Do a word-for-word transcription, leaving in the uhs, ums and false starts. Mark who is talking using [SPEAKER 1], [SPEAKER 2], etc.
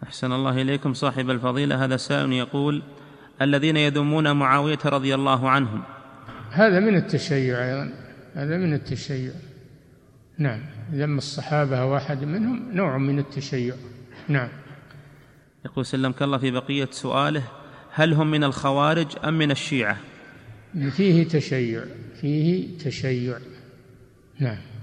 [SPEAKER 1] أحسن الله إليكم صاحب الفضيلة. هذا سائل يقول: الذين يذمون معاوية رضي الله عنه.
[SPEAKER 2] هذا من التشيع أيضا، هذا من التشيع. نعم، ذم الصحابة واحد منهم نوع من التشيع. نعم.
[SPEAKER 1] يقول سلمك الله في بقية سؤاله: هل هم من الخوارج أم من الشيعة؟
[SPEAKER 2] فيه تشيع، فيه تشيع. نعم.